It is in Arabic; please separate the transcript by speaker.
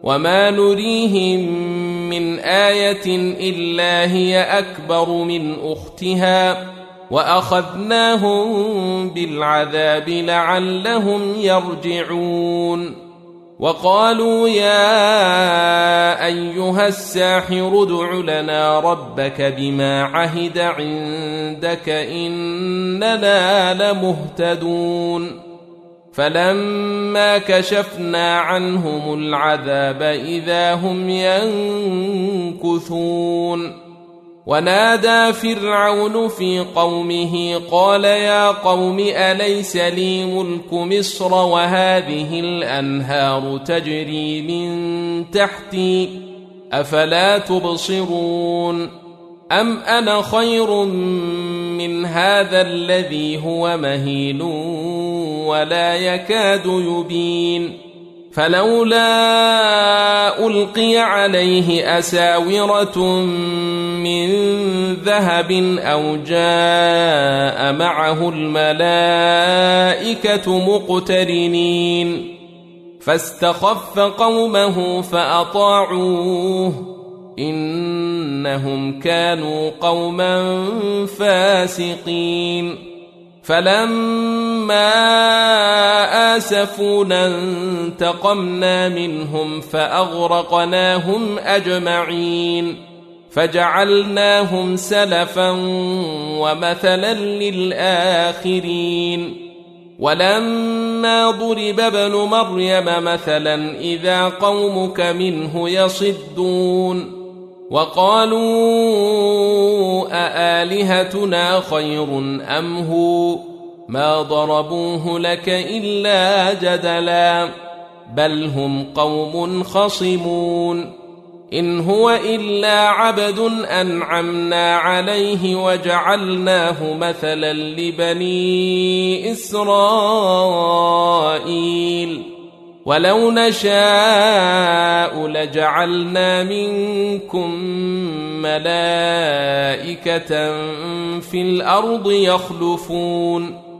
Speaker 1: وما نريهم من آية إلا هي أكبر من أختها وأخذناهم بالعذاب لعلهم يرجعون وقالوا يا أيها الساحر ادع لنا ربك بما عهد عندك إننا لمهتدون فلما كشفنا عنهم العذاب إذا هم ينكثون ونادى فرعون في قومه قال يا قوم أليس لي ملك مصر وهذه الأنهار تجري من تحتي أفلا تبصرون أم أنا خير من هذا الذي هو مهين ولا يكاد يبين فلولا ألقي عليه أساورة من ذهب أو جاء معه الملائكة مقترنين فاستخف قومه فأطاعوه إنهم كانوا قوما فاسقين فلما آسفونا انتقمنا منهم فأغرقناهم أجمعين فجعلناهم سلفا ومثلا للآخرين ولما ضرب ابن مريم مثلا إذا قومك منه يصدون وقالوا أآلهتنا خير أم هو ما ضربوه لك إلا جدلا بل هم قوم خصمون إن هو إلا عبد أنعمنا عليه وجعلناه مثلا لبني إسرائيل ولو نشاء لجعلنا منكم ملائكة في الأرض يخلفون